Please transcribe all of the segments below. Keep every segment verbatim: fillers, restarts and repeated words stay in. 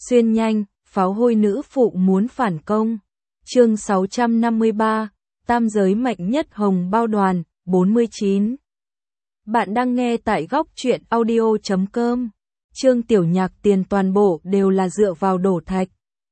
Xuyên nhanh, pháo hôi nữ phụ muốn phản công. Chương sáu trăm năm mươi ba, tam giới mạnh nhất hồng bao đoàn, bốn mươi chín. Bạn đang nghe tại góc truyện audio chấm com. Trương Tiểu Nhạc tiền toàn bộ đều là dựa vào đổ thạch.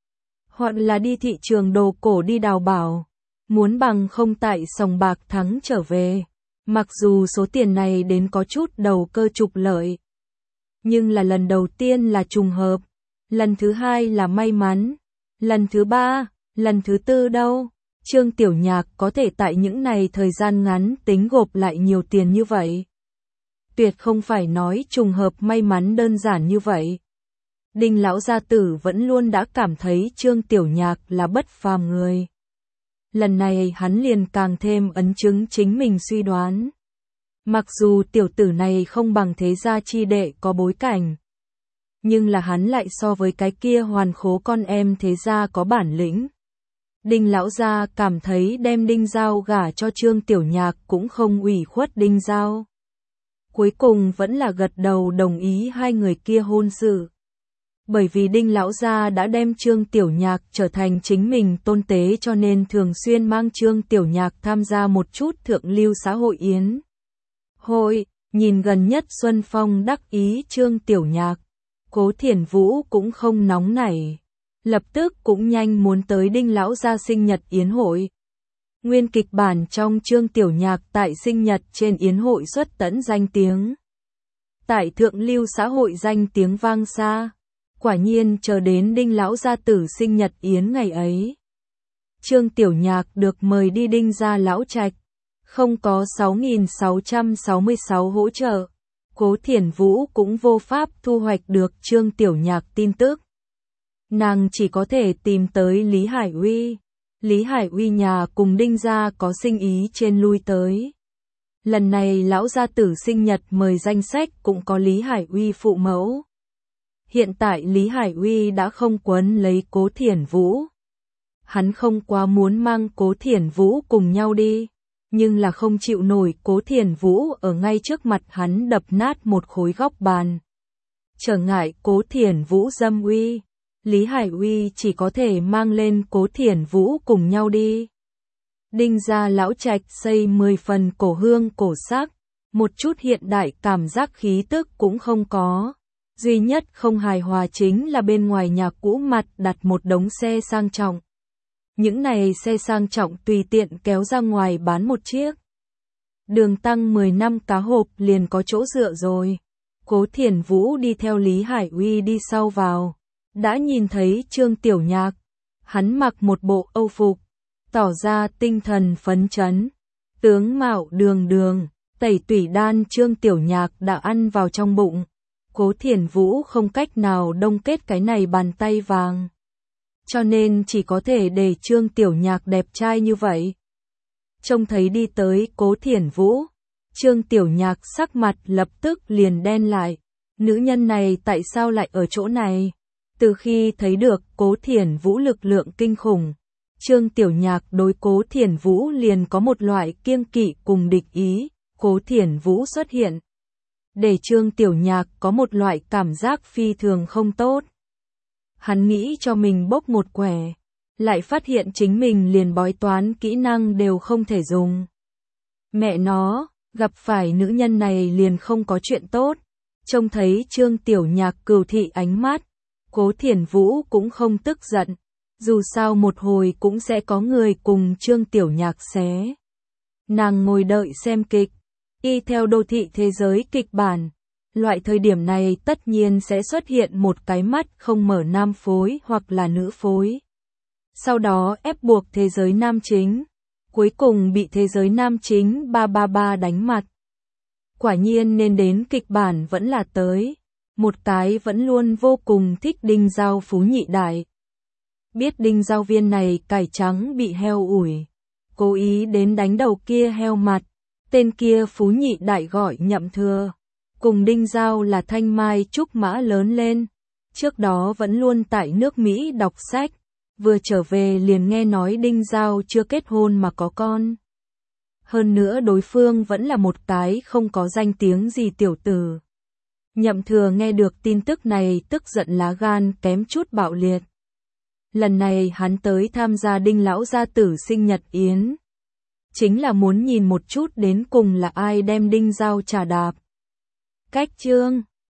Hoặc là đi thị trường đồ cổ đi đào bảo. Muốn bằng không tại sòng bạc thắng trở về. Mặc dù số tiền này đến có chút đầu cơ trục lợi. Nhưng là lần đầu tiên là trùng hợp. Lần thứ hai là may mắn. Lần thứ ba, lần thứ tư đâu. Trương Tiểu Nhạc có thể tại những này thời gian ngắn tính gộp lại nhiều tiền như vậy. Tuyệt không phải nói trùng hợp may mắn đơn giản như vậy. Đinh lão gia tử vẫn luôn đã cảm thấy Trương Tiểu Nhạc là bất phàm người. Lần này hắn liền càng thêm ấn chứng chính mình suy đoán. Mặc dù tiểu tử này không bằng thế gia chi đệ có bối cảnh. Nhưng là hắn lại so với cái kia hoàn khố con em thế gia có bản lĩnh. Đinh lão gia cảm thấy đem Đinh Giao gả cho Trương Tiểu Nhạc cũng không ủy khuất Đinh Giao. Cuối cùng vẫn là gật đầu đồng ý hai người kia hôn sự. Bởi vì Đinh lão gia đã đem Trương Tiểu Nhạc trở thành chính mình tôn tế cho nên thường xuyên mang Trương Tiểu Nhạc tham gia một chút thượng lưu xã hội yến. Hội, nhìn gần nhất Xuân Phong đắc ý Trương Tiểu Nhạc. Cố Thiển Vũ cũng không nóng nảy. Lập tức cũng nhanh muốn tới Đinh lão gia sinh nhật yến hội. Nguyên kịch bản trong Trương Tiểu Nhạc tại sinh nhật trên yến hội xuất tẫn danh tiếng. Tại thượng lưu xã hội danh tiếng vang xa. Quả nhiên chờ đến Đinh lão gia tử sinh nhật yến ngày ấy. Trương Tiểu Nhạc được mời đi Đinh gia lão trạch. Không có sáu nghìn sáu trăm sáu mươi sáu hỗ trợ. Cố Thiển Vũ cũng vô pháp thu hoạch được Trương Tiểu Nhạc tin tức. Nàng chỉ có thể tìm tới Lý Hải Uy. Lý Hải Uy nhà cùng Đinh gia có sinh ý trên lui tới. Lần này lão gia tử sinh nhật mời danh sách cũng có Lý Hải Uy phụ mẫu. Hiện tại Lý Hải Uy đã không quấn lấy Cố Thiển Vũ. Hắn không quá muốn mang Cố Thiển Vũ cùng nhau đi. Nhưng là không chịu nổi Cố Thiển Vũ ở ngay trước mặt hắn đập nát một khối góc bàn. Trở ngại Cố Thiển Vũ dâm uy. Lý Hải Uy chỉ có thể mang lên Cố Thiển Vũ cùng nhau đi. Đinh gia lão trạch xây mười phần cổ hương cổ sắc. Một chút hiện đại cảm giác khí tức cũng không có. Duy nhất không hài hòa chính là bên ngoài nhà cũ mặt đặt một đống xe sang trọng. Những này xe sang trọng tùy tiện kéo ra ngoài bán một chiếc. Đường tăng mười năm cá hộp liền có chỗ dựa rồi. Cố Thiển Vũ đi theo Lý Hải Uy đi sau vào. Đã nhìn thấy Trương Tiểu Nhạc. Hắn mặc một bộ âu phục. Tỏ ra tinh thần phấn chấn. Tướng mạo đường đường. Tẩy tủy đan Trương Tiểu Nhạc đã ăn vào trong bụng. Cố Thiển Vũ không cách nào đông kết cái này bàn tay vàng. Cho nên chỉ có thể để Trương Tiểu Nhạc đẹp trai như vậy. Trông thấy đi tới Cố Thiển Vũ. Trương Tiểu Nhạc sắc mặt lập tức liền đen lại. Nữ nhân này tại sao lại ở chỗ này? Từ khi thấy được Cố Thiển Vũ lực lượng kinh khủng. Trương Tiểu Nhạc đối Cố Thiển Vũ liền có một loại kiêng kỵ cùng địch ý. Cố Thiển Vũ xuất hiện. Để Trương Tiểu Nhạc có một loại cảm giác phi thường không tốt. Hắn nghĩ cho mình bốc một quẻ. Lại phát hiện chính mình liền bói toán kỹ năng đều không thể dùng. Mẹ nó, gặp phải nữ nhân này liền không có chuyện tốt. Trông thấy Trương Tiểu Nhạc cừu thị ánh mắt. Cố Thiển Vũ cũng không tức giận. Dù sao một hồi cũng sẽ có người cùng Trương Tiểu Nhạc xé. Nàng ngồi đợi xem kịch. Y theo đô thị thế giới kịch bản. Loại thời điểm này tất nhiên sẽ xuất hiện một cái mắt không mở nam phối hoặc là nữ phối. Sau đó ép buộc thế giới nam chính. Cuối cùng bị thế giới nam chính ba ba ba đánh mặt. Quả nhiên nên đến kịch bản vẫn là tới. Một cái vẫn luôn vô cùng thích Đinh Giao phú nhị đại. Biết Đinh Giao viên này cải trắng bị heo ủi. Cố ý đến đánh đầu kia heo mặt. Tên kia phú nhị đại gọi Nhậm Thừa. Cùng Đinh Giao là thanh mai trúc mã lớn lên. Trước đó vẫn luôn tại nước Mỹ đọc sách. Vừa trở về liền nghe nói Đinh Giao chưa kết hôn mà có con. Hơn nữa đối phương vẫn là một cái không có danh tiếng gì tiểu tử. Nhậm Thừa nghe được tin tức này tức giận lá gan kém chút bạo liệt. Lần này hắn tới tham gia Đinh lão gia tử sinh nhật yến. Chính là muốn nhìn một chút đến cùng là ai đem Đinh Giao trà đạp. Cách chương